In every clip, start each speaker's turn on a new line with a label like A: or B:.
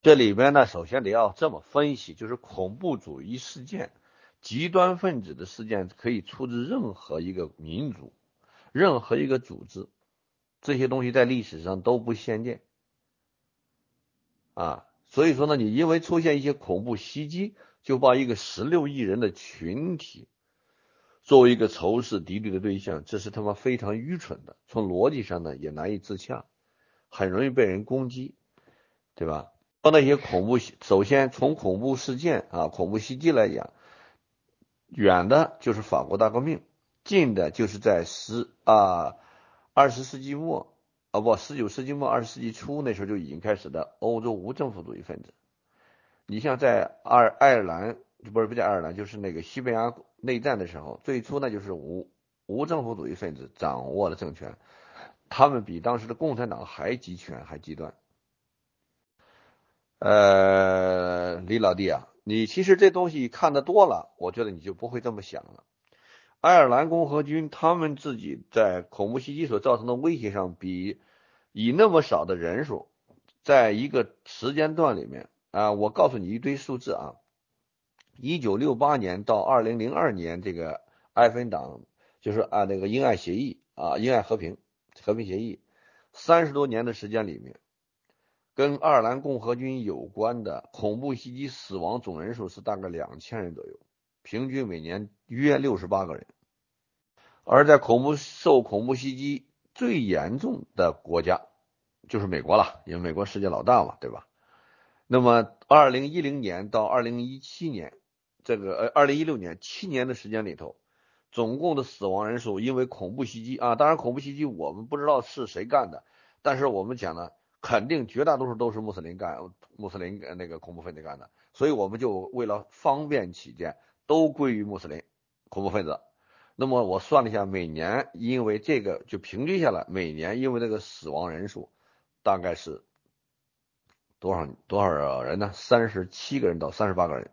A: 这里边呢，首先得要这么分析，就是恐怖主义事件、极端分子的事件可以出自任何一个民族、任何一个组织，这些东西在历史上都不鲜见啊。所以说呢，你因为出现一些恐怖袭击，就把一个16亿人的群体作为一个仇视敌对的对象，这是他妈非常愚蠢的，从逻辑上呢也难以自洽，很容易被人攻击，对吧？说那些恐怖，首先从恐怖事件啊、恐怖袭击来讲，远的就是法国大革命，近的就是在20世纪末19世纪末20世纪初那时候就已经开始的欧洲无政府主义分子。你像在爱尔兰，不叫爱尔兰，就是那个西班牙内战的时候，最初呢就是无政府主义分子掌握了政权，他们比当时的共产党还集权还极端。李老弟啊，你其实这东西看得多了，我觉得你就不会这么想了。爱尔兰共和军他们自己在恐怖袭击所造成的威胁上，以那么少的人数，在一个时间段里面啊，我告诉你一堆数字啊，1968年到2002年这个艾芬党就是按那个英爱协议啊，英爱和平协议，30多年的时间里面。跟爱尔兰共和军有关的恐怖袭击死亡总人数是大概2000人左右，平均每年约68个人。而在受恐怖袭击最严重的国家就是美国了，因为美国世界老大嘛，对吧？那么2010年到2017年，2016年7年的时间里头，总共的死亡人数因为恐怖袭击啊，当然恐怖袭击我们不知道是谁干的，但是我们讲呢，肯定绝大多数都是穆斯林那个恐怖分子干的，所以我们就为了方便起见，都归于穆斯林恐怖分子。那么我算了一下，每年因为这个就平均下来，每年因为这个死亡人数大概是多少人呢？37个人到38个人。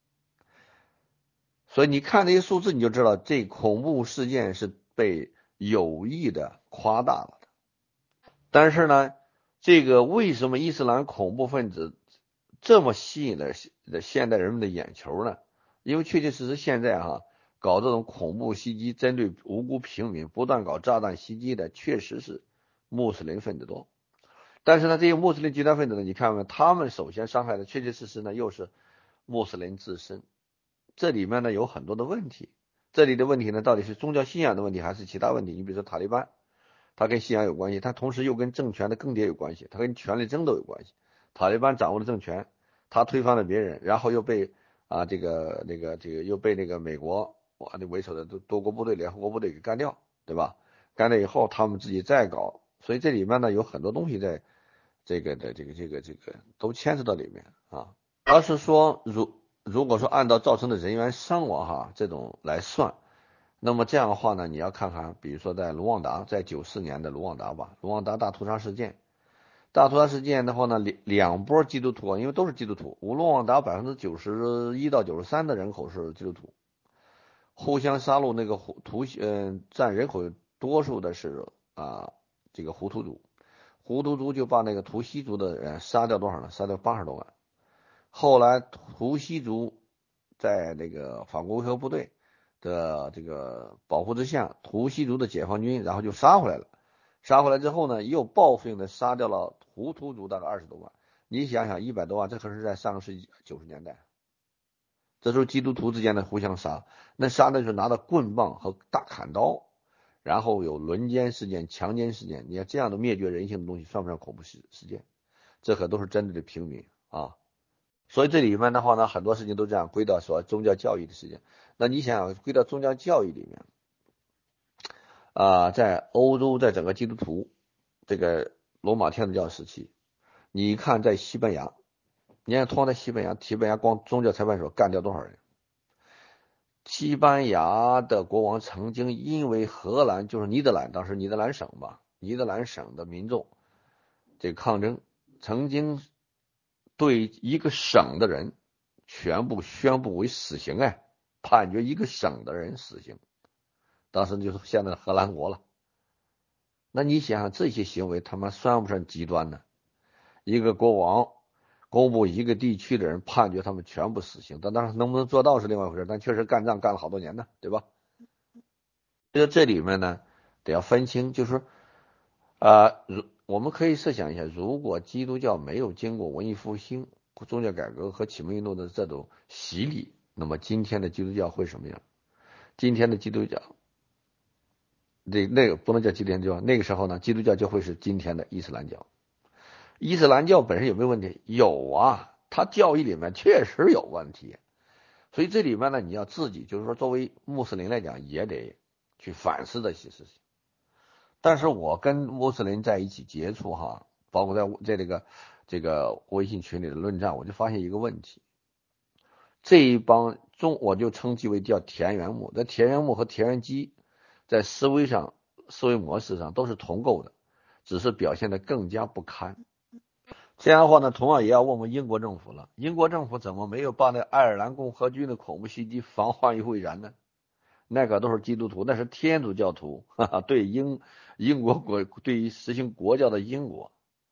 A: 所以你看这些数字，你就知道这恐怖事件是被有意的夸大了的。但是呢，这个为什么伊斯兰恐怖分子这么吸引了现代人们的眼球呢？因为确确实实现在搞这种恐怖袭击，针对无辜平民不断搞炸弹袭击的，确实是穆斯林分子多。但是呢，这些穆斯林极端分子呢，你看看他们首先伤害的确确实实呢，又是穆斯林自身。这里面呢有很多的问题，这里的问题呢到底是宗教信仰的问题还是其他问题？你比如说塔利班，它跟信仰有关系，它同时又跟政权的更迭有关系，它跟权力争斗有关系。塔利班掌握了政权，他推翻了别人，然后又被又被那个美国为首的多国部队、联合国部队给干掉，对吧？干掉以后，他们自己再搞，所以这里面呢有很多东西在这个都牵扯到里面啊。要是说如果说按照造成的人员伤亡这种来算，那么这样的话呢，你要看看，比如说在卢旺达，在94年的卢旺达吧，卢旺达大屠杀事件，大屠杀事件的话呢，两波基督徒，因为都是基督徒，卢旺达91%到93%的人口是基督徒，互相杀戮，那个占人口多数的是这个胡图族，胡图族就把那个图西族的人杀掉多少呢？杀掉80多万。后来图西族在那个法国维和部队的这个保护之下，图西族的解放军然后就杀回来了。杀回来之后呢，又报复性的杀掉了胡图族大概20多万。你想想100多万，这可是在上个世纪90年代。这时候基督徒之间的互相杀，那杀的是拿着棍棒和大砍刀，然后有轮奸事件、强奸事件。你看这样的灭绝人性的东西算不上恐怖事件？这可都是针对的平民啊。所以这里面的话呢，很多事情都这样归到说宗教教义的事情。那你想归到宗教教义里面在欧洲，在整个基督徒这个罗马天主教时期，你看在西班牙，你看通常在西班牙光宗教裁判所干掉多少人？西班牙的国王曾经因为荷兰就是尼德兰，当时尼德兰省吧，尼德兰省的民众这个抗争，曾经对一个省的人全部宣布为死刑，判决一个省的人死刑，当时就是现在的荷兰国了。那你想想这些行为他妈算不算极端呢？一个国王公布一个地区的人判决他们全部死刑，但当然能不能做到是另外一回事，但确实干仗干了好多年呢，对吧？这里面呢得要分清，就是我们可以设想一下，如果基督教没有经过文艺复兴、宗教改革和启蒙运动的这种洗礼，那么今天的基督教会什么样？今天的基督教，那个不能叫基督教，那个时候呢，基督教就会是今天的伊斯兰教。伊斯兰教本身有没有问题？有啊，它教义里面确实有问题，所以这里面呢，你要自己就是说，作为穆斯林来讲，也得去反思这些事情。但是我跟穆斯林在一起接触哈，包括在这个微信群里的论战，我就发现一个问题，这一帮我就称其为叫田园牧，这田园牧和田园鸡在思维上、思维模式上都是同构的，只是表现得更加不堪。这样的话呢，同样也要问问英国政府了，英国政府怎么没有把那爱尔兰共和军的恐怖袭击防患于未然呢？那个都是基督徒，那是天主教徒，哈哈，对英国对于实行国教的英国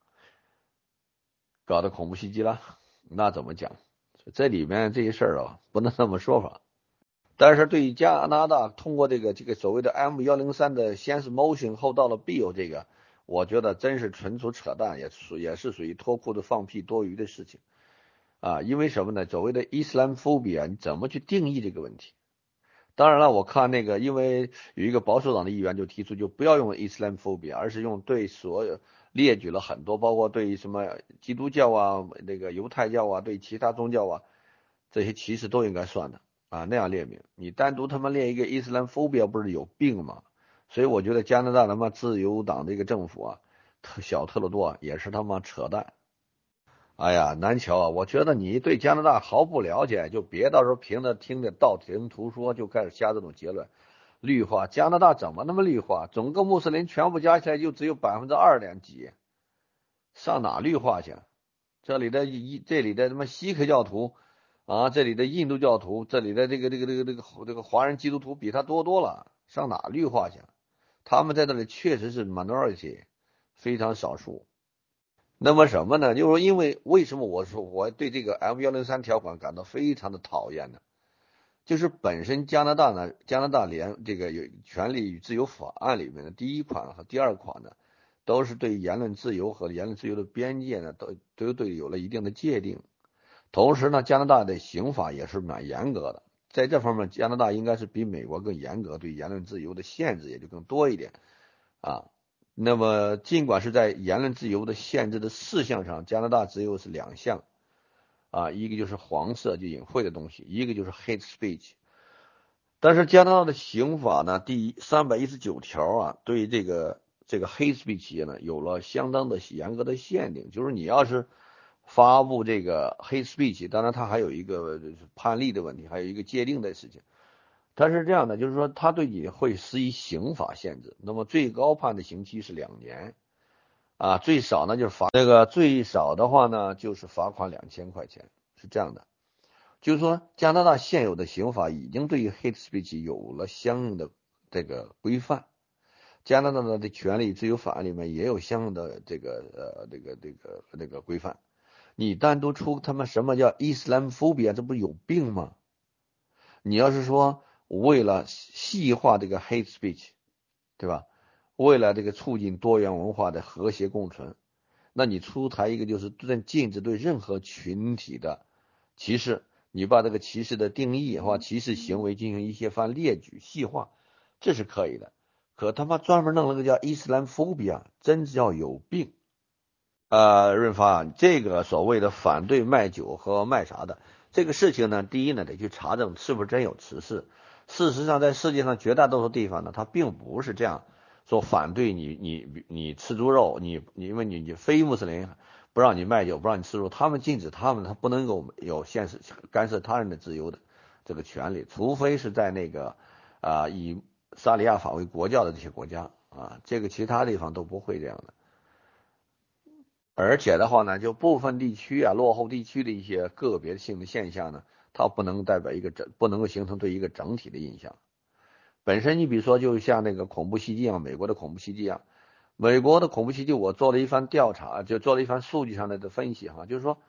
A: 搞的恐怖袭击了，那怎么讲？这里面这些事儿啊，不能这么说法。但是对于加拿大通过这个所谓的 M103的先是 motion 后到了 bill 这个，我觉得真是纯属扯淡，也是属于脱裤子放屁多余的事情啊！因为什么呢？所谓的 Islamophobia，你怎么去定义这个问题？当然了，我看那个，因为有一个保守党的议员就提出，就不要用 Islamophobia，而是用对所有列举了很多，包括对什么基督教啊、那个犹太教啊、对其他宗教啊这些歧视都应该算的啊，那样列明。你单独他妈列一个 Islamophobia，不是有病吗？所以我觉得加拿大他妈自由党这个政府啊，小特鲁多啊也是他妈扯淡。哎呀，南桥啊，我觉得你对加拿大毫不了解，就别到时候凭着听着道听途说就开始下这种结论。绿化，加拿大怎么那么绿化？整个穆斯林全部加起来就只有2%点几，上哪绿化去？这里的什么锡克教徒啊，这里的印度教徒，这里的这个华人基督徒比他多多了，上哪绿化去？他们在这里确实是 minority，非常少数。那么什么呢？就是说，因为为什么我说我对这个 M103条款感到非常的讨厌呢？就是本身加拿大呢，加拿大这个有权利与自由法案里面的第一款和第二款呢，都是对言论自由和言论自由的边界呢，都对有了一定的界定。同时呢，加拿大的刑法也是蛮严格的，在这方面，加拿大应该是比美国更严格，对言论自由的限制也就更多一点啊。那么，尽管是在言论自由的限制的事项上，加拿大只有是2项啊，一个就是黄色就隐晦的东西，一个就是 hate speech。但是加拿大的刑法呢，第319条啊，对这个 hate speech 呢有了相当的严格的限定，就是你要是发布这个 hate speech，当然它还有一个判例的问题，还有一个界定的事情。它是这样的，就是说它对你会施以刑法限制，那么最高判的刑期是2年啊，最少呢就是最少的话呢就是罚款2000块钱，是这样的。就是说，加拿大现有的刑法已经对于 hate speech 有了相应的这个规范，加拿大的权利自由法案里面也有相应的这个规范。你单独出他妈什么叫 Islamophobia，这不有病吗？你要是说为了细化这个 hate speech，对吧？为了这个促进多元文化的和谐共存，那你出台一个就是禁止对任何群体的歧视，你把这个歧视的定义或歧视行为进行一些番列举细化，这是可以的。可他妈专门弄了个叫 Islamophobia，真叫有病。润发，这个所谓的反对卖酒和卖啥的这个事情呢，第一呢得去查证是不是真有此事。事实上，在世界上绝大多数地方呢，它并不是这样说反对你吃猪肉，因为你非穆斯林不让你卖酒，不让你吃肉，他们禁止他不能够有干涉他人的自由的这个权利，除非是在那个以萨利亚法为国教的这些国家啊，这个其他地方都不会这样的。而且的话呢，就部分地区啊，落后地区的一些个别性的现象呢，它不能代表不能够形成对一个整体的印象。本身你比如说，就像那个恐怖袭击啊，美国的恐怖袭击啊，美国的恐怖袭击，我做了一番调查，就做了一番数据上的分析哈，就是说，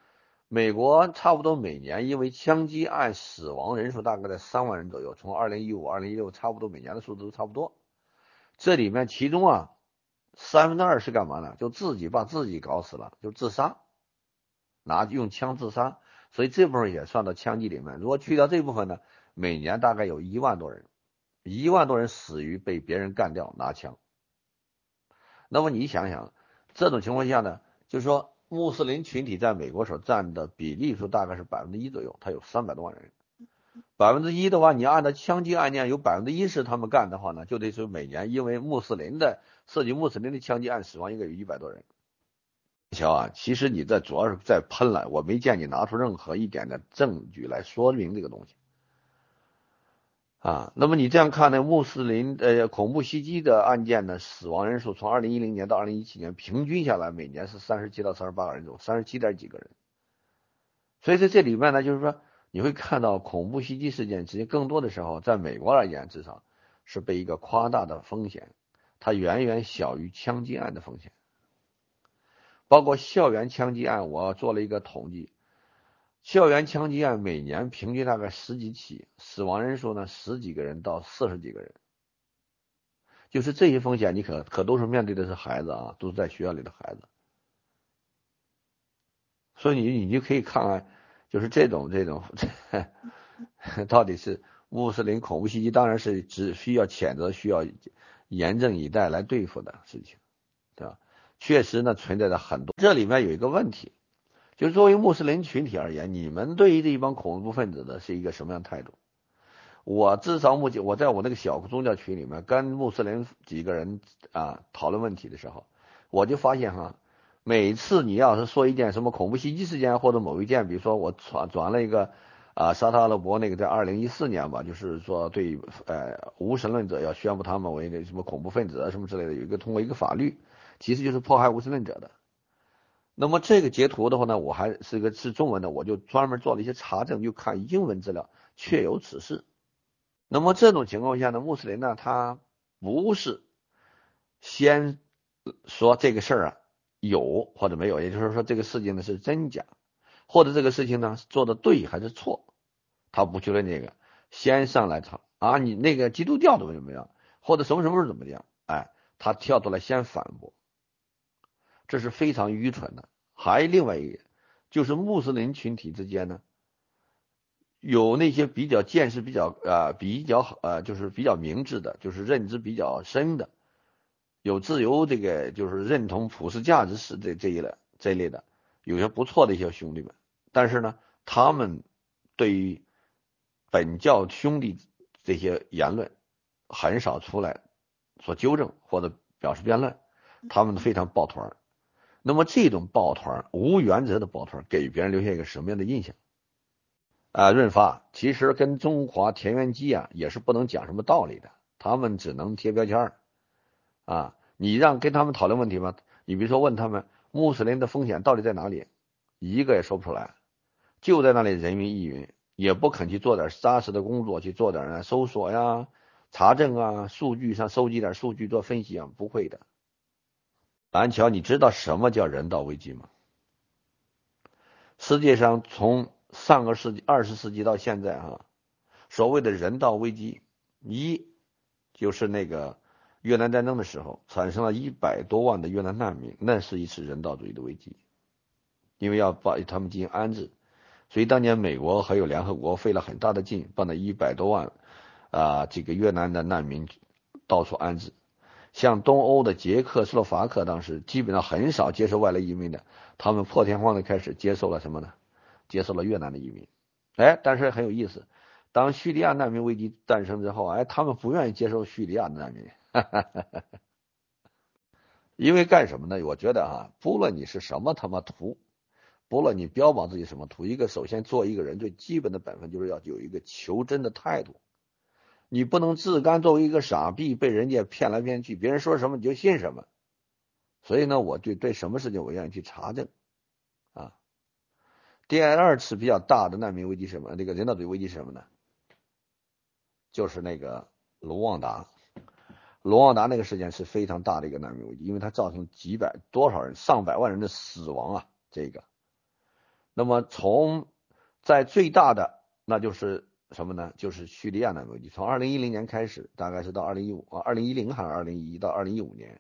A: 美国差不多每年因为枪击案死亡人数大概在3万人左右，从2015、2016差不多每年的数字都差不多。这里面其中啊2/3是干嘛呢？就自己把自己搞死了，就自杀，用枪自杀。所以这部分也算到枪击里面。如果去掉这部分呢，每年大概有1万多人，1万多人死于被别人干掉拿枪。那么你想想，这种情况下呢，就是说穆斯林群体在美国所占的比例数大概是1%左右，它有300多万人。1%的话，你按照枪击案件有1%是他们干的话呢，就得是每年因为涉及穆斯林的枪击案死亡应该有100多人。瞧啊，其实你这主要是在喷了，我没见你拿出任何一点的证据来说明这个东西。那么你这样看呢？穆斯林恐怖袭击的案件呢，死亡人数从2010年到2017年平均下来，每年是37到38个人左右，37点几个人。所以在这里面呢，就是说你会看到恐怖袭击事件，其实更多的时候，在美国而言，至少是被一个夸大的风险，它远远小于枪击案的风险。包括校园枪击案，我做了一个统计，校园枪击案每年平均大概10几起，死亡人数呢10几个人到40几个人。就是这些风险，你可都是面对的是孩子啊，都是在学校里的孩子。所以你就可以看看，就是这种到底是穆斯林恐怖袭击，当然是只需要谴责，需要严阵以待来对付的事情，对吧？确实呢存在着很多。这里面有一个问题，就是作为穆斯林群体而言，你们对于这一帮恐怖分子的是一个什么样的态度？我至少目前我在我那个小宗教群里面跟穆斯林几个人讨论问题的时候，我就发现每次你要是说一件什么恐怖袭击事件或者某一件，比如说我转了一个沙特阿拉伯那个在2014年吧，就是说对无神论者要宣布他们为那什么恐怖分子啊什么之类的，通过一个法律，其实就是迫害无神论者的。那么这个截图的话呢，我还是中文的，我就专门做了一些查证，就看英文资料，确有此事。那么这种情况下呢，穆斯林呢，他不是先说这个事儿有或者没有，也就是说这个事情呢是真假，或者这个事情呢做的对还是错，他不去论这个，先上来查你那个基督教怎么样，或者什么什么怎么样，他跳出来先反驳，这是非常愚蠢的。还有另外一个，就是穆斯林群体之间呢，有那些比较见识就是比较明智的，就是认知比较深的，有自由就是认同普世价值是这一类的，有些不错的一些兄弟们，但是呢，他们对于本教兄弟这些言论很少出来所纠正或者表示辩论，他们非常抱团。那么这种抱团无原则的抱团给别人留下一个什么样的印象？润发其实跟中华田园鸡也是不能讲什么道理的，他们只能贴标签你跟他们讨论问题吗？你比如说问他们穆斯林的风险到底在哪里，一个也说不出来，就在那里人云亦云，也不肯去做点扎实的工作，去做点搜索查证数据上收集点数据做分析不会的。蓝桥，你知道什么叫人道危机吗？世界上从上个世纪20世纪到现在所谓的人道危机，就是那个越南战争的时候产生了100多万的越南难民，那是一次人道主义的危机，因为要把他们进行安置，所以当年美国还有联合国费了很大的劲，把那100多万这个越南的难民到处安置。像东欧的捷克斯洛伐克当时基本上很少接受外来移民的，他们破天荒的开始接受了什么呢？接受了越南的移民。但是很有意思，当叙利亚难民危机诞生之后，他们不愿意接受叙利亚的难民，因为干什么呢？我觉得不论你是什么他妈图，不论你标榜自己什么图，首先做一个人最基本的本分就是要有一个求真的态度。你不能自甘作为一个傻逼，被人家骗来骗去，别人说什么你就信什么。所以呢，我对什么事情我愿意去查证第二次比较大的难民危机什么？这个人道主义危机是什么呢？就是那个卢旺达那个事件是非常大的一个难民危机，因为它造成多少人上百万人的死亡那么在最大的那就是什么呢？就是叙利亚难民危机，从2010年开始，大概是到2010还是2011到2015年，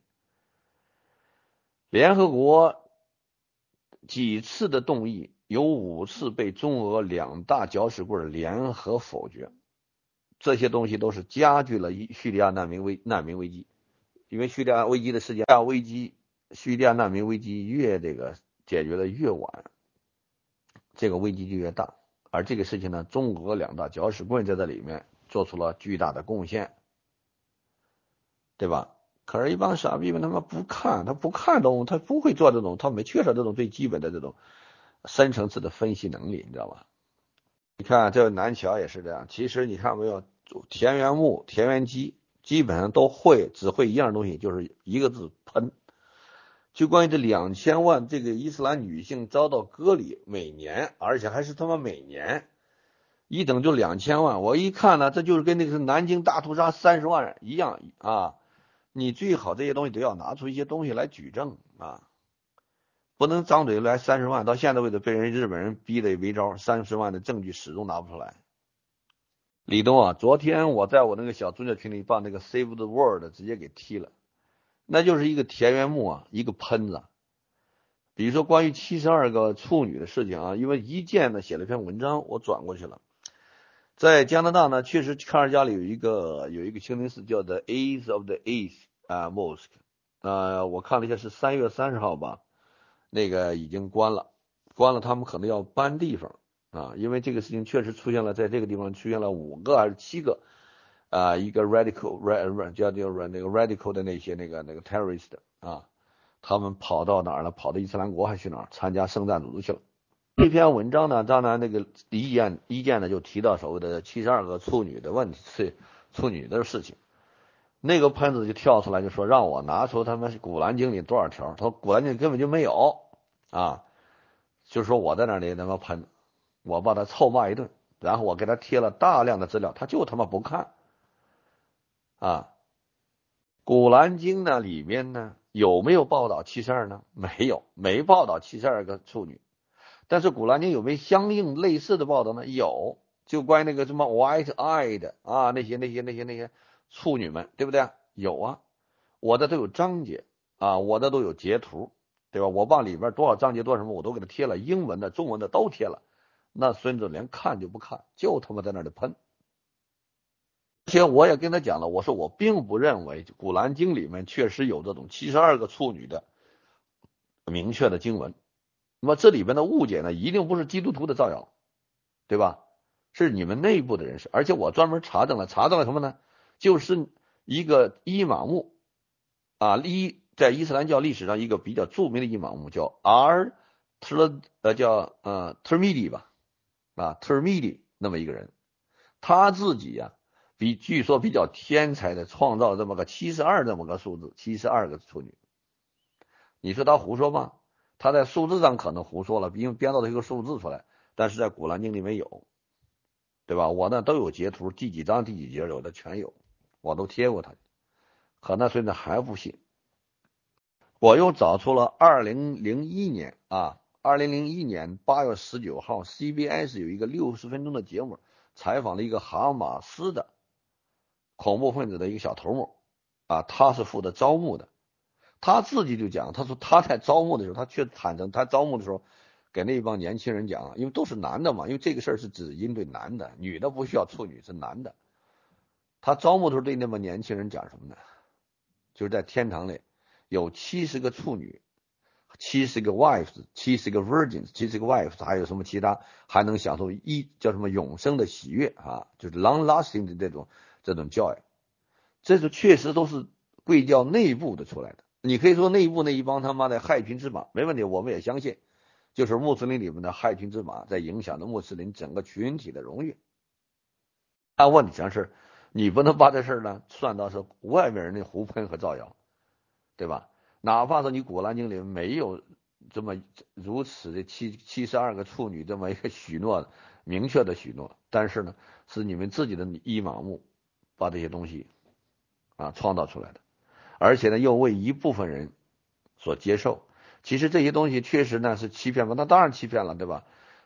A: 联合国几次的动议，有5次被中俄两大搅屎棍联合否决。这些东西都是加剧了叙利亚难民危机，因为叙利亚难民危机越解决的越晚，这个危机就越大。而这个事情呢，中俄两大搅屎棍在这里面做出了巨大的贡献，对吧？可是，一帮傻逼们他妈不看，他不看懂，他不会做这种，他没缺少这种最基本的这种深层次的分析能力，你知道吧？你看这个南桥也是这样，其实你看没有，田园牧、田园鸡基本上都会，只会一样东西，就是一个字喷。就关于这2000万这个伊斯兰女性遭到割礼，每年，而且还是他妈每年，一等就2000万。我一看呢，这就是跟那个南京大屠杀30万人一样啊！你最好这些东西都要拿出一些东西来举证啊，不能张嘴来30万，到现在为止被日本人逼得没招，30万的证据始终拿不出来。李东啊，昨天我在我那个小宗教群里把那个 Save the World 直接给踢了，那就是一个田园牧啊，一个喷子。比如说关于72个处女的事情啊，因为一见呢写了一篇文章，我转过去了。在加拿大呢，确实卡尔加里有一个清真寺叫做 Eyes of the East Mosque， 我看了一下是3月30号吧，那个已经关了，他们可能要搬地方啊，因为这个事情确实出现了，在这个地方出现了5个还是7个一个 radical 叫那个 radical 的那些那个 terrorist 啊，他们跑到哪儿了？跑到伊斯兰国还去哪儿参加圣战组织去了？这篇文章呢，当然那个意见呢就提到所谓的72个处女的问题，是处女的事情。那个喷子就跳出来就说让我拿出他们古兰经里多少条，他说古兰经根本就没有啊，就说我在那里他妈喷，我把他臭骂一顿，然后我给他贴了大量的资料，他就他妈不看啊。古兰经呢里面呢有没有报道72呢？没有，没报道72个处女。但是古兰经有没有相应类似的报道呢？有，就关于那个什么 white eyed 啊，那些处女们，对不对？有啊，我的都有章节啊，我的都有截图，对吧？我把里边多少章节多少什么我都给他贴了，英文的、中文的都贴了。那孙子连看就不看，就他妈在那里喷。而且我也跟他讲了，我说我并不认为古兰经里面确实有这种72个处女的明确的经文。那么这里边的误解呢，一定不是基督徒的造谣，对吧？是你们内部的人士，而且我专门查证了什么呢？就是一个伊玛目啊，在伊斯兰教历史上一个比较著名的伊玛目叫Tirmidhi 吧，Tirmidhi 那么一个人，他自己呀，据说比较天才的创造了这么个72这么个数字，72个处女，你说他胡说吗？他在数字上可能胡说了，因为编造了一个数字出来，但是在古兰经里没有，对吧？我呢都有截图，第几章第几节有的全有，我都贴过他，可那孙子还不信。我又找出了2001年8月19号 CBS 有一个60分钟的节目，采访了一个哈马斯的恐怖分子的一个小头目啊，他是负责招募的。他自己就讲，他说他在招募的时候，他却坦诚，他招募的时候给那帮年轻人讲，因为都是男的嘛，因为这个事儿是只针对男的，女的不需要处女，是男的。他招募的时候对那帮年轻人讲什么呢？就是在天堂里有70个处女，70个 wives，70个 virgins，70个 wives， 还有什么其他还能享受叫什么永生的喜悦啊，就是 long lasting 的这种教育，这是确实都是贵教内部的出来的。你可以说内部那一帮他妈的害群之马，没问题，我们也相信，就是穆斯林里面的害群之马在影响着穆斯林整个群体的荣誉。但问题上是，你不能把这事呢算到是外面人的胡喷和造谣，对吧？哪怕是你古兰经里没有这么如此的72个处女这么一个许诺，明确的许诺，但是呢，是你们自己的伊玛目把这些东西创造出来的。而且呢，又为一部分人所接受。其实这些东西确实呢是欺骗吧，那当然欺骗了，对吧？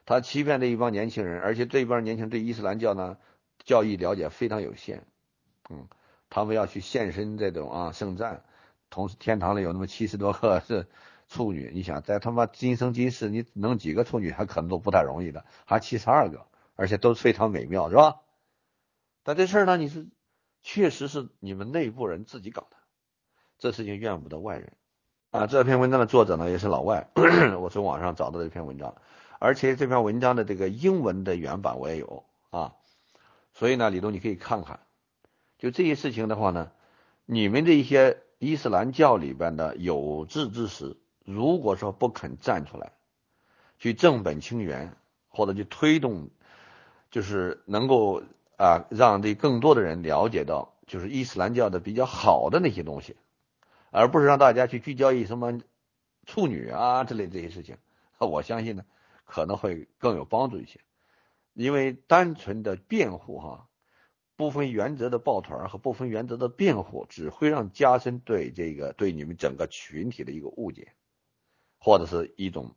A: 他欺骗这一帮年轻人，而且这一帮年轻人对伊斯兰教呢教义了解非常有限，他们要去献身这种圣战，同时天堂里有那么70多个是处女，你想在他妈今生今世你能几个处女还可能都不太容易的，还72个，而且都非常美妙，是吧？但这事儿呢，你是确实是你们内部人自己搞的，这事情怨不得外人啊。这篇文章的作者呢也是老外，我从网上找到这篇文章，而且这篇文章的这个英文的原版我也有啊，所以呢，李东你可以看看。就这些事情的话呢，你们这一些伊斯兰教里边的有志之士，如果说不肯站出来，去正本清源，或者去推动，就是能够让这更多的人了解到，就是伊斯兰教的比较好的那些东西，而不是让大家去聚焦于什么处女之类这些事情，我相信呢可能会更有帮助一些，因为单纯的辩护不分原则的抱团和不分原则的辩护，只会让加深对你们整个群体的一个误解，或者是一种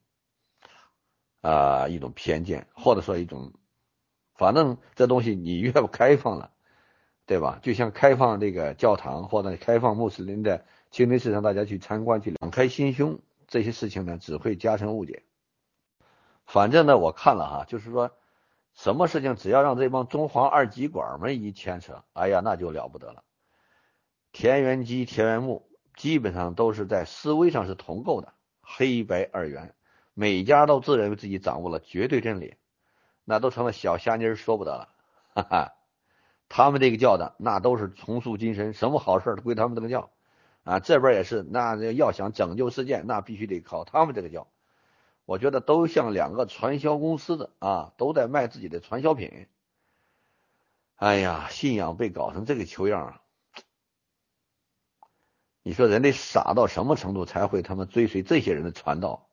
A: 偏见，或者说一种，反正这东西你越不开放了，对吧？就像开放这个教堂或者开放穆斯林的清真寺让大家去参观，去敞开心胸，这些事情呢只会加深误解。反正呢我看了就是说什么事情只要让这帮中华二极管们一牵扯，哎呀那就了不得了。田园基、田园牧基本上都是在思维上是同构的，黑白二元，每家都自认为自己掌握了绝对真理，那都成了小虾妮说不得了，哈哈。他们这个教的那都是重塑精神，什么好事都归他们这个教这边也是，那要想拯救世界，那必须得靠他们这个教。我觉得都像两个传销公司的都在卖自己的传销品。哎呀，信仰被搞成这个球样，你说人得傻到什么程度才会他们追随这些人的传道？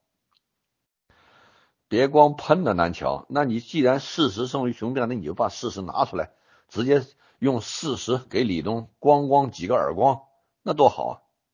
A: 别光喷了南桥，那你既然事实胜于雄辩，那你就把事实拿出来，直接用事实给李东咣几个耳光，那多好啊！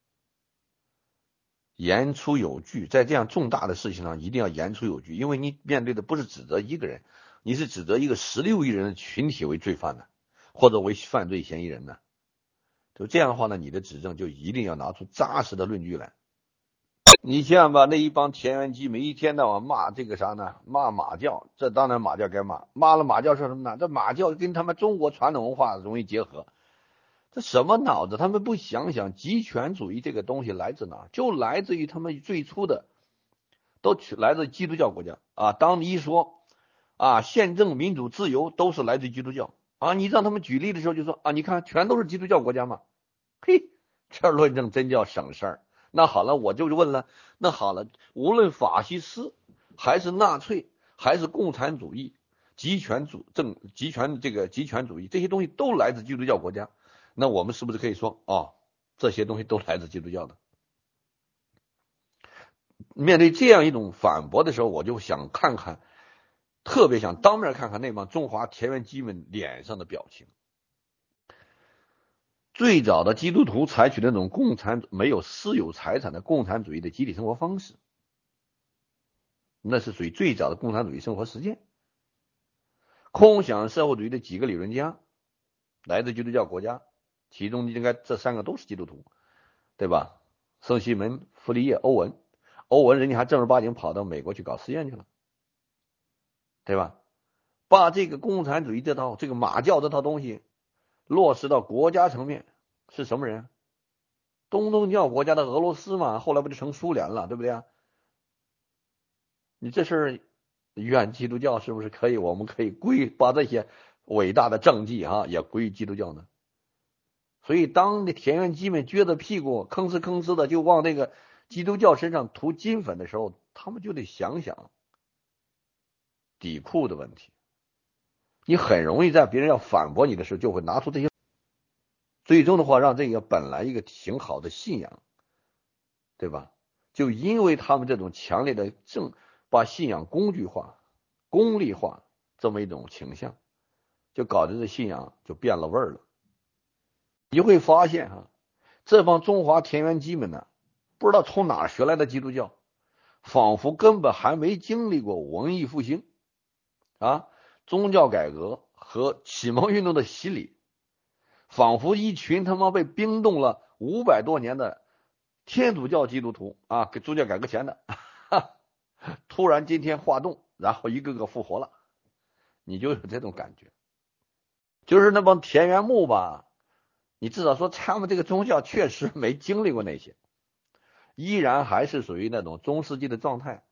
A: 言出有据，在这样重大的事情上一定要言出有据，因为你面对的不是指责一个人，你是指责一个16亿人的群体为罪犯的，或者为犯罪嫌疑人的。就这样的话呢，你的指证就一定要拿出扎实的论据来。你像吧，那一帮田园基每一天到晚骂这个啥呢？骂马教，这当然马教该骂了马教说什么呢？这马教跟他们中国传统文化容易结合，这什么脑子？他们不想想极权主义这个东西来自哪儿？就来自于他们最初的，都来自基督教国家当你一说宪政、民主、自由都是来自基督教你让他们举例的时候就说你看全都是基督教国家嘛，嘿，这论证真叫省事儿。那好了，我就问了，那好了，无论法西斯还是纳粹还是共产主义、极权主义这些东西都来自基督教国家，那我们是不是可以说这些东西都来自基督教的？面对这样一种反驳的时候，我就想看看，特别想当面看看那帮中华田园基们脸上的表情。最早的基督徒采取那种没有私有财产的共产主义的集体生活方式，那是属于最早的共产主义生活实践。空想社会主义的几个理论家来自基督教国家，其中应该这3个都是基督徒，对吧？圣西门、弗利叶、欧文人家还正儿八经跑到美国去搞实验去了，对吧？把这个共产主义这个马教这套东西落实到国家层面，是什么人？东正教国家的俄罗斯嘛，后来不就成苏联了，对不对你这事怨基督教是不是可以？我们可以把这些伟大的政绩也归于基督教呢？所以当那田园基们撅着屁股吭哧的就往那个基督教身上涂金粉的时候，他们就得想想底裤的问题。你很容易在别人要反驳你的时候，就会拿出这些，最终的话让这个本来一个挺好的信仰，对吧？就因为他们这种强烈的把信仰工具化、功利化这么一种倾向，就搞得这信仰就变了味儿了。你会发现这帮中华田园基们呢，不知道从哪儿学来的基督教，仿佛根本还没经历过文艺复兴， 啊，宗教改革和启蒙运动的洗礼，仿佛一群他妈被冰冻了500多年的天主教基督徒啊，给宗教改革前的，突然今天化冻，然后一个个复活了，你就有这种感觉。就是那帮田园牧吧，你至少说他们这个宗教确实没经历过那些，依然还是属于那种中世纪的状态。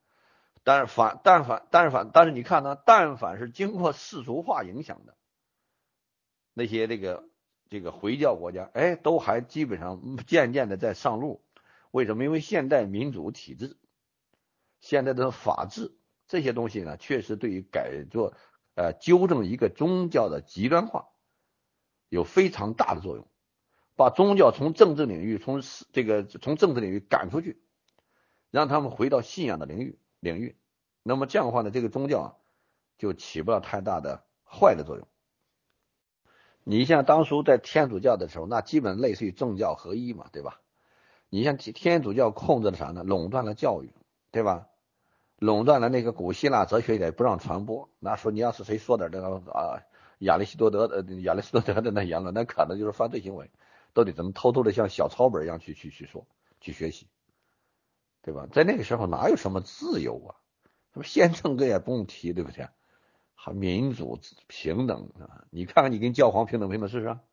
A: 但是你看呢，但凡是经过世俗化影响的那些这个回教国家，哎，都还基本上渐渐的在上路。为什么？因为现代民主体制、现在的法治这些东西呢，确实对于纠正一个宗教的极端化有非常大的作用，把宗教从政治领域从政治领域赶出去，让他们回到信仰的领域。那么这样的话呢，这个宗教啊就起不了太大的坏的作用。你像当初在天主教的时候，那基本类似于政教合一嘛，对吧？你像天主教控制了啥呢？垄断了教育，对吧？垄断了那个古希腊哲学也不让传播。那说你要是谁说点这个亚里士多德的那言论，那可能就是犯罪行为，都得怎么偷偷的像小抄本一样去说去学习，对吧？在那个时候哪有什么自由啊？什么宪政更也不用提，对不对？还民主平等啊？你看看你跟教皇平等试试？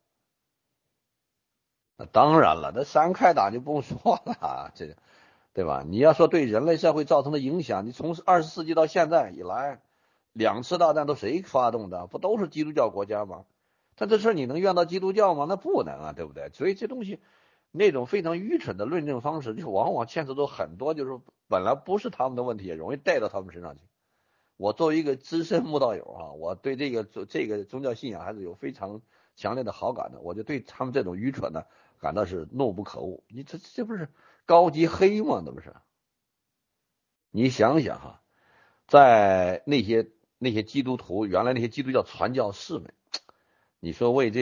A: 那当然了，那三开打就不用说了，这对吧？你要说对人类社会造成的影响，你从20世纪到现在以来，2次大战都谁发动的？不都是基督教国家吗？但这事你能怨到基督教吗？那不能啊，对不对？所以这东西那种非常愚蠢的论证方式，就往往牵扯到很多，就是本来不是他们的问题，也容易带到他们身上去。我作为一个资深慕道友啊，我对这个宗教信仰还是有非常强烈的好感的。我就对他们这种愚蠢呢，感到是怒不可恶。你这不是高级黑吗？这不是？你想想哈，在那些基督徒，原来那些基督教传教士们，你说为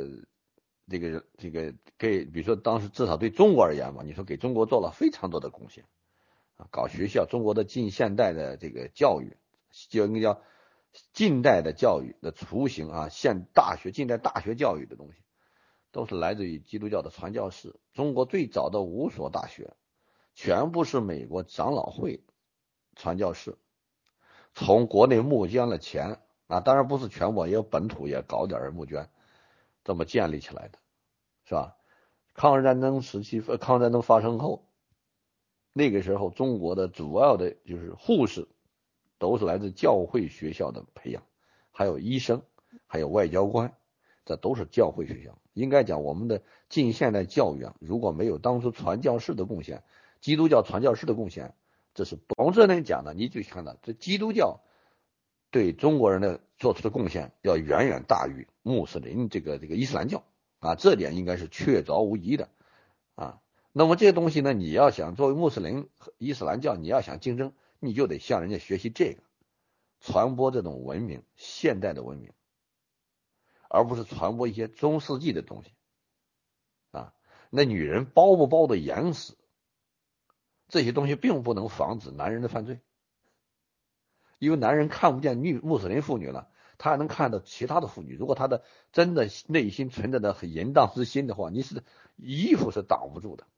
A: 这个给，比如说当时至少对中国而言嘛，你说给中国做了非常多的贡献啊，搞学校，中国的近现代的这个教育，就应该叫近代的教育的雏形啊，近代大学教育的东西，都是来自于基督教的传教士。中国最早的5所大学，全部是美国长老会传教士从国内募捐了钱啊，当然不是全部，也有本土也搞点募捐，这么建立起来的，是吧？抗日战争时期，抗日战争发生后，那个时候中国的主要的就是护士，都是来自教会学校的培养，还有医生，还有外交官，这都是教会学校。应该讲，我们的近现代教育啊，如果没有当初传教士的贡献，基督教传教士的贡献，这是从这里讲的，你就看到这基督教对中国人的做出的贡献要远远大于穆斯林这个伊斯兰教啊，这点应该是确凿无疑的啊。那么这些东西呢，你要想作为穆斯林和伊斯兰教，你要想竞争，你就得向人家学习这个，传播这种文明，现代的文明，而不是传播一些中世纪的东西啊。那女人包不包的严死，这些东西并不能防止男人的犯罪。因为男人看不见穆斯林妇女了，他还能看到其他的妇女。如果他的真的内心存在的很淫荡之心的话，你是衣服是挡不住的。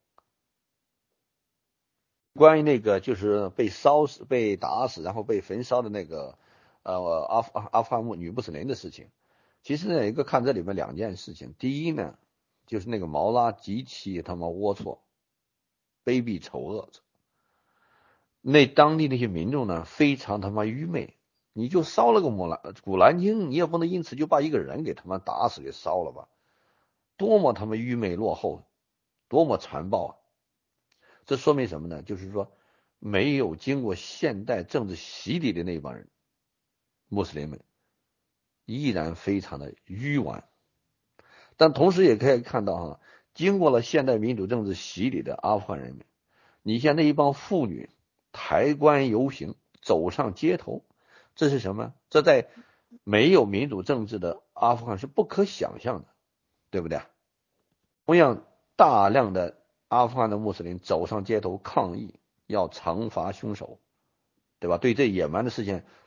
A: 关于那个就是被烧死、被打死，然后被焚烧的那个阿富汗女穆斯林的事情，其实呢，有一个看这里面2件事情。第一呢，就是那个毛拉极其他妈龌龊、卑鄙、丑恶。那当地那些民众呢，非常他妈愚昧。你就烧了个古兰经，你也不能因此就把一个人给他妈打死给烧了吧？多么他妈愚昧落后，多么残暴啊！这说明什么呢？就是说，没有经过现代政治洗礼的那帮人，穆斯林们依然非常的愚顽。但同时也可以看到哈，经过了现代民主政治洗礼的阿富汗人民，你像那一帮妇女抬棺游行，走上街头，这是什么？这在没有民主政治的阿富汗是不可想象的，对不对？同样，大量的阿富汗的穆斯林走上街头抗议，要惩罚凶手，对吧？对这野蛮的事件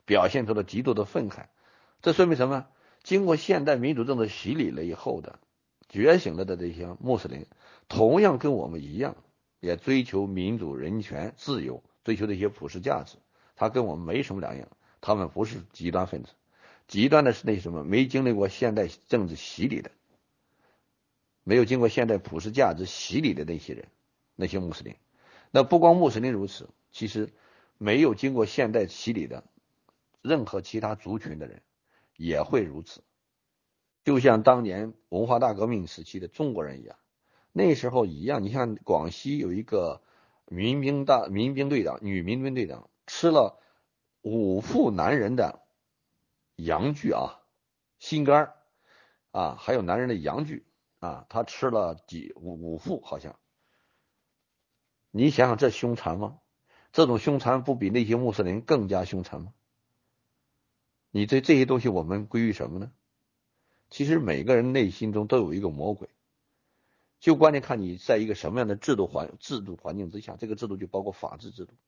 A: 表现出了极度的愤慨。这说明什么？经过现代民主政治洗礼了以后的觉醒了的这些穆斯林，同样跟我们一样，也追求民主、人权、自由，追求这些普世价值。他跟我们没什么两样，他们不是极端分子。极端的是那什么没经历过现代政治洗礼的，没有经过现代普世价值洗礼的那些人，那些穆斯林。那不光穆斯林如此，其实没有经过现代洗礼的任何其他族群的人也会如此。就像当年文化大革命时期的中国人一样，那时候一样。你看广西有一个民兵队长，女民兵队长吃了5副男人的阳具啊，心肝啊，还有男人的阳具啊，他吃了5副好像。你想想这凶残吗？这种凶残不比那些穆斯林更加凶残吗？你对这些东西我们归于什么呢？其实每个人内心中都有一个魔鬼，就关键看你在一个什么样的制度环境之下，这个制度就包括法治制度。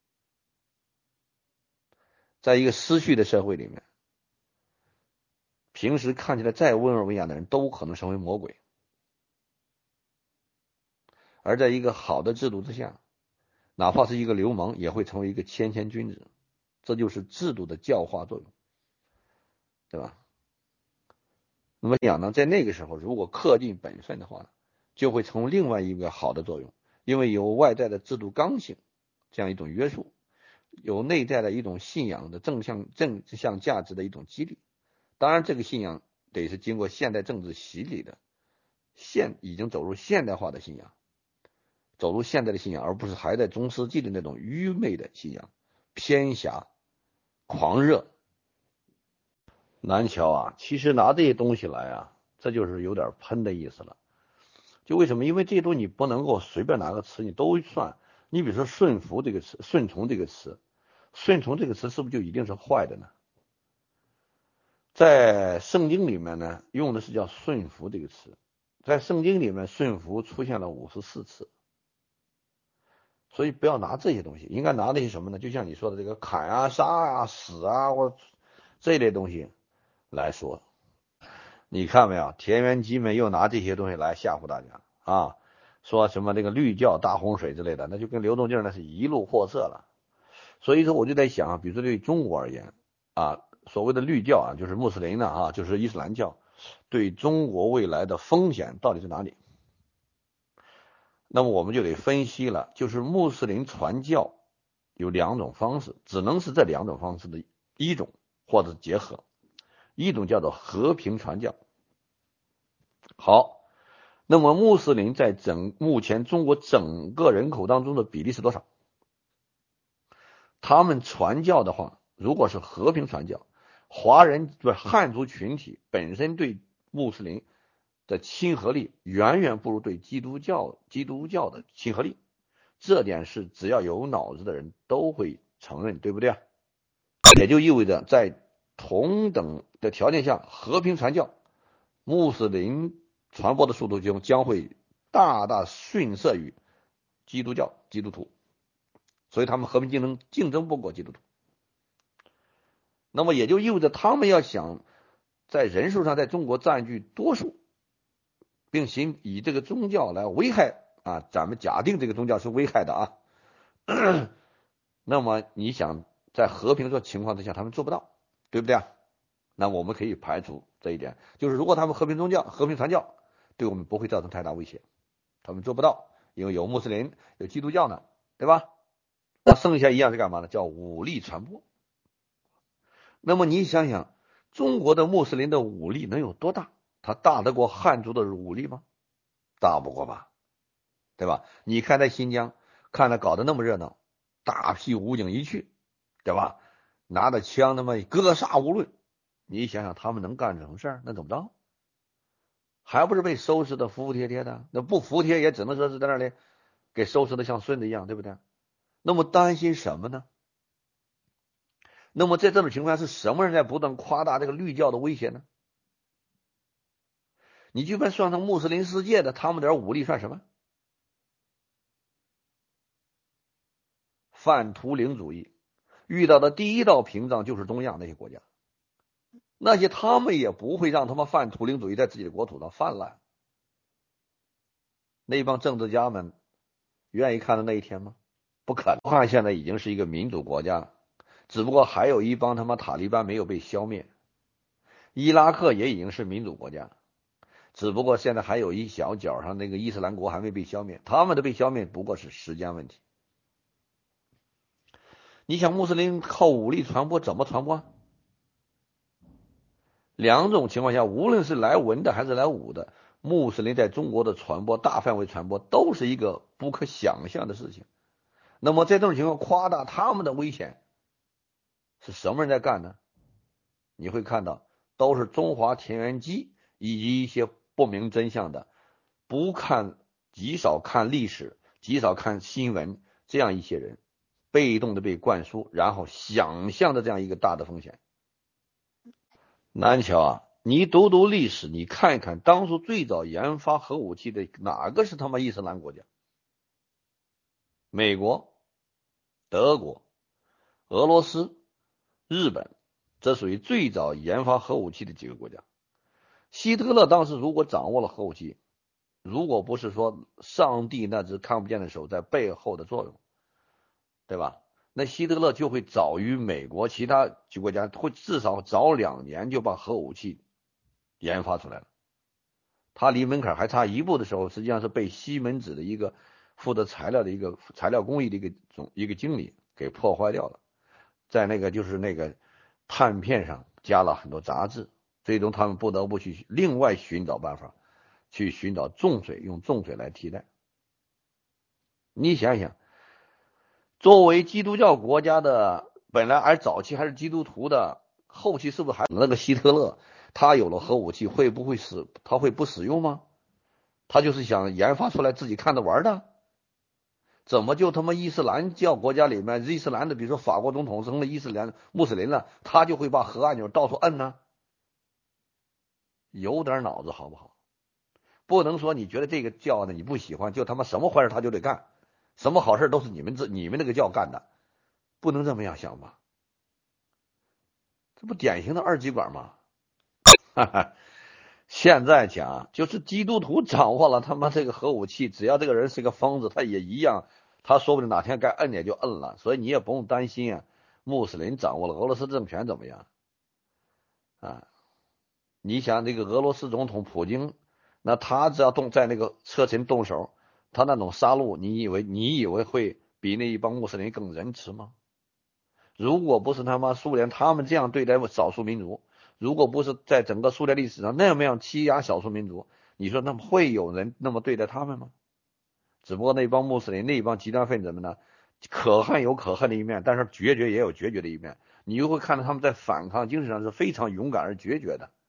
A: 在一个失序的社会里面，平时看起来再温柔文雅的人都可能成为魔鬼，而在一个好的制度之下，哪怕是一个流氓也会成为一个谦君子。这就是制度的教化作用，对吧？那么讲呢，在那个时候如果恪尽本分的话，就会成为另外一个好的作用，因为有外在的制度刚性这样一种约束，有内在的一种信仰的正向价值的一种激励。当然这个信仰得是经过现代政治洗礼的，已经走入现代化的信仰，走入现代的信仰，而不是还在中世纪的那种愚昧的信仰，偏狭狂热。南桥啊，其实拿这些东西来啊，这就是有点喷的意思了。就为什么？因为这些东西你不能够随便拿个词你都算。你比如说顺服这个词，顺从这个词，顺从这个词是不是就一定是坏的呢？在圣经里面呢，用的是叫顺服这个词，在圣经里面顺服出现了54次。所以不要拿这些东西，应该拿那些什么呢？就像你说的这个砍啊、杀啊、死啊，或这类东西来说。你看没有，田园鸡们又拿这些东西来吓唬大家啊，说什么这个绿教大洪水之类的，那就跟刘仲敬那是一路货色了。所以说我就在想，比如说对中国而言啊，所谓的绿教啊，就是穆斯林的啊，就是伊斯兰教，对中国未来的风险到底是哪里？那么我们就得分析了，就是穆斯林传教有2种方式，只能是这2种方式的一种或者结合。一种叫做和平传教。好，那么穆斯林在目前中国整个人口当中的比例是多少？他们传教的话，如果是和平传教，汉族群体本身对穆斯林的亲和力远远不如对基督教的亲和力，这点是只要有脑子的人都会承认，对不对？也就意味着在同等的条件下，和平传教，穆斯林传播的速度将会大大逊色于基督徒，所以他们和平竞争不过基督徒。那么也就意味着他们要想在人数上在中国占据多数，并以这个宗教来危害啊，咱们假定这个宗教是危害的啊，那么你想在和平的情况之下，他们做不到，对不对啊？那我们可以排除这一点，就是如果他们和平传教，对我们不会造成太大威胁，他们做不到，因为有穆斯林有基督教呢，对吧？那剩下一样是干嘛呢？叫武力传播。那么你想想，中国的穆斯林的武力能有多大？他大得过汉族的武力吗？大不过吧，对吧？你看在新疆，看他搞得那么热闹，大批武警一去，对吧？拿着枪那么格杀无论，你想想他们能干什么事儿？那怎么着？还不是被收拾的服服帖帖的？那不服帖也只能说是在那里给收拾的像孙子一样，对不对？那么担心什么呢？那么在这种情况下，是什么人在不断夸大这个绿教的威胁呢？你就算上穆斯林世界的，他们点武力算什么？反图灵主义， 遇到的第一道屏障就是中亚那些国家，那些他们也不会让他们泛图灵主义在自己的国土上泛滥。那帮政治家们愿意看到那一天吗？不可能。阿富汗现在已经是一个民主国家，只不过还有一帮他妈塔利班没有被消灭。伊拉克也已经是民主国家，只不过现在还有一小角上那个伊斯兰国还没被消灭，他们的被消灭不过是时间问题。你想穆斯林靠武力传播怎么传播？两种情况下，无论是来文的还是来武的，穆斯林在中国的传播大范围传播都是一个不可想象的事情。那么在这种情况夸大他们的危险，是什么人在干呢？你会看到都是中华田园机以及一些不明真相的，极少看历史，极少看新闻，这样一些人被动的被灌输，然后想象的这样一个大的风险。南桥啊，你读读历史，你看一看当初最早研发核武器的哪个是他妈伊斯兰国家？美国、德国、俄罗斯、日本，这属于最早研发核武器的几个国家。希特勒当时如果掌握了核武器，如果不是说上帝那只看不见的手在背后的作用，对吧？那希特勒就会早于美国其他几个国家，会至少早2年就把核武器研发出来了。他离门槛还差一步的时候，实际上是被西门子的一个负责材料的一个材料工艺的一个经理给破坏掉了，在那个就是那个碳片上加了很多杂质，最终他们不得不去另外寻找办法，去寻找重水，用重水来替代。你想想，作为基督教国家的，本来早期还是基督徒的，后期是不是还那个希特勒，他有了核武器，他会不使用吗？他就是想研发出来自己看着玩的，怎么就他妈伊斯兰教国家里面伊斯兰的，比如说法国总统成了穆斯林了，他就会把核按钮到处摁呢？有点脑子好不好？不能说你觉得这个教呢你不喜欢，就他妈什么坏事他就得干，什么好事都是你们那个教干的，不能这么样想吧？这不典型的二极管吗？哈哈。现在讲就是基督徒掌握了他妈这个核武器，只要这个人是个疯子，他也一样，他说不定哪天该摁也就摁了，所以你也不用担心啊。穆斯林掌握了俄罗斯政权怎么样啊？你想那个俄罗斯总统普京，那他只要在那个车臣动手，他那种杀戮，你以为会比那一帮穆斯林更仁慈吗？如果不是他妈苏联他们这样对待少数民族，如果不是在整个苏联历史上那么样欺压少数民族，你说那么会有人那么对待他们吗？只不过那帮穆斯林那帮极端分子们呢，可恨有可恨的一面，但是决绝也有决绝的一面，你就会看到他们在反抗精神上是非常勇敢而决绝的，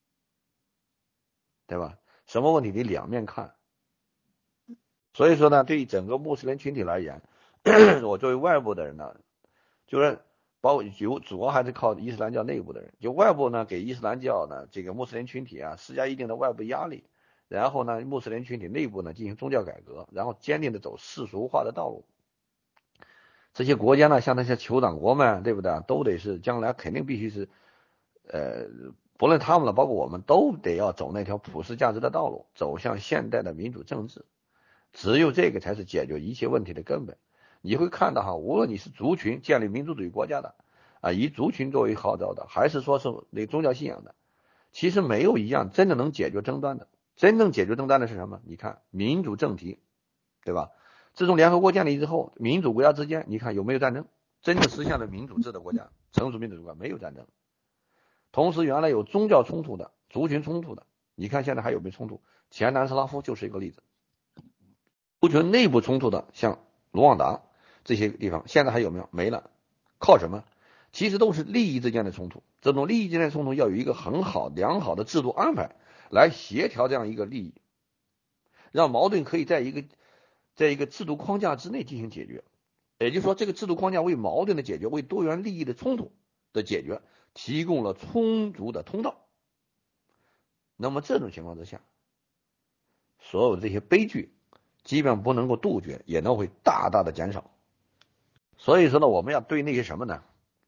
A: 对吧？什么问题得两面看。所以说呢，对于整个穆斯林群体而言，我作为外部的人呢，就是主要还是靠伊斯兰教内部的人，就外部呢给伊斯兰教呢这个穆斯林群体啊施加一定的外部压力，然后呢穆斯林群体内部呢进行宗教改革，然后坚定的走世俗化的道路。这些国家呢，像那些酋长国们，对不对？都得是将来肯定必须是，呃，不论他们了，包括我们都得要走那条普世价值的道路，走向现代的民主政治。只有这个才是解决一切问题的根本。你会看到哈，无论你是族群建立民族主义国家的啊，以族群作为号召的，还是说是那宗教信仰的，其实没有一样真正能解决争端的。真正解决争端的是什么？你看民主政体，对吧？自从联合国建立之后，民主国家之间，你看有没有战争？真正实现了民主制的国家，成熟民主国家没有战争。同时，原来有宗教冲突的、族群冲突的，你看现在还有没有冲突？前南斯拉夫就是一个例子。族群内部冲突的，像卢旺达这些地方，现在还有没有？没了。靠什么？其实都是利益之间的冲突。这种利益之间的冲突要有一个很好、良好的制度安排来协调这样一个利益，让矛盾可以在一个制度框架之内进行解决。也就是说，这个制度框架为矛盾的解决、为多元利益的冲突的解决提供了充足的通道。那么这种情况之下，所有这些悲剧基本不能够杜绝，也能会大大的减少。所以说呢，我们要对那些什么呢？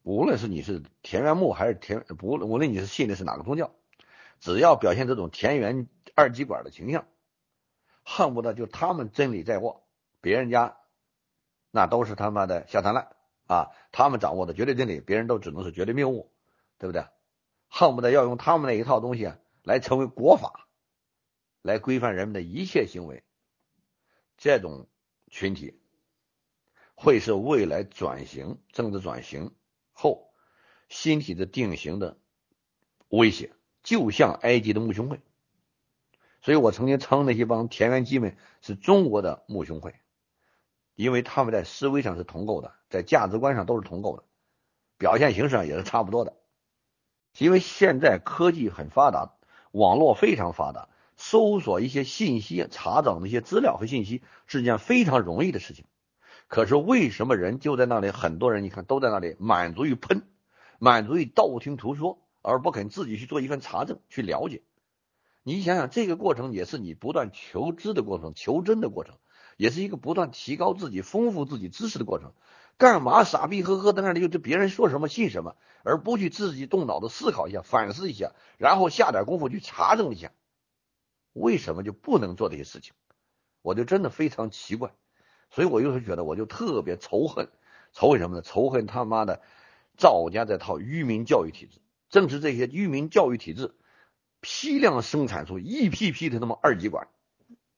A: 无论是你是田园牧还是无论你是信的是哪个宗教，只要表现这种田园二极管的形象，恨不得就他们真理在握，别人家那都是他妈的下三滥啊！他们掌握的绝对真理，别人都只能是绝对谬误，对不对？恨不得要用他们那一套东西来成为国法，来规范人们的一切行为。这种群体会是未来政治转型后新体制定型的威胁，就像埃及的穆兄会。所以我曾经称那些帮田园鸡们是中国的穆兄会，因为他们在思维上是同构的，在价值观上都是同构的，表现形式上也是差不多的。因为现在科技很发达，网络非常发达，搜索一些信息、查找那些资料和信息是件非常容易的事情。可是为什么人就在那里，很多人你看都在那里满足于喷，满足于道听途说，而不肯自己去做一份查证去了解？你想想，这个过程也是你不断求知的过程，求真的过程，也是一个不断提高自己、丰富自己知识的过程。干嘛傻逼呵呵在那里就别人说什么信什么，而不去自己动脑子思考一下、反思一下，然后下点功夫去查证一下？为什么就不能做这些事情？我就真的非常奇怪。所以我有时候觉得，我就特别仇恨什么呢？仇恨他妈的赵家这套愚民教育体制。正是这些愚民教育体制批量生产出一批批的他妈二极管，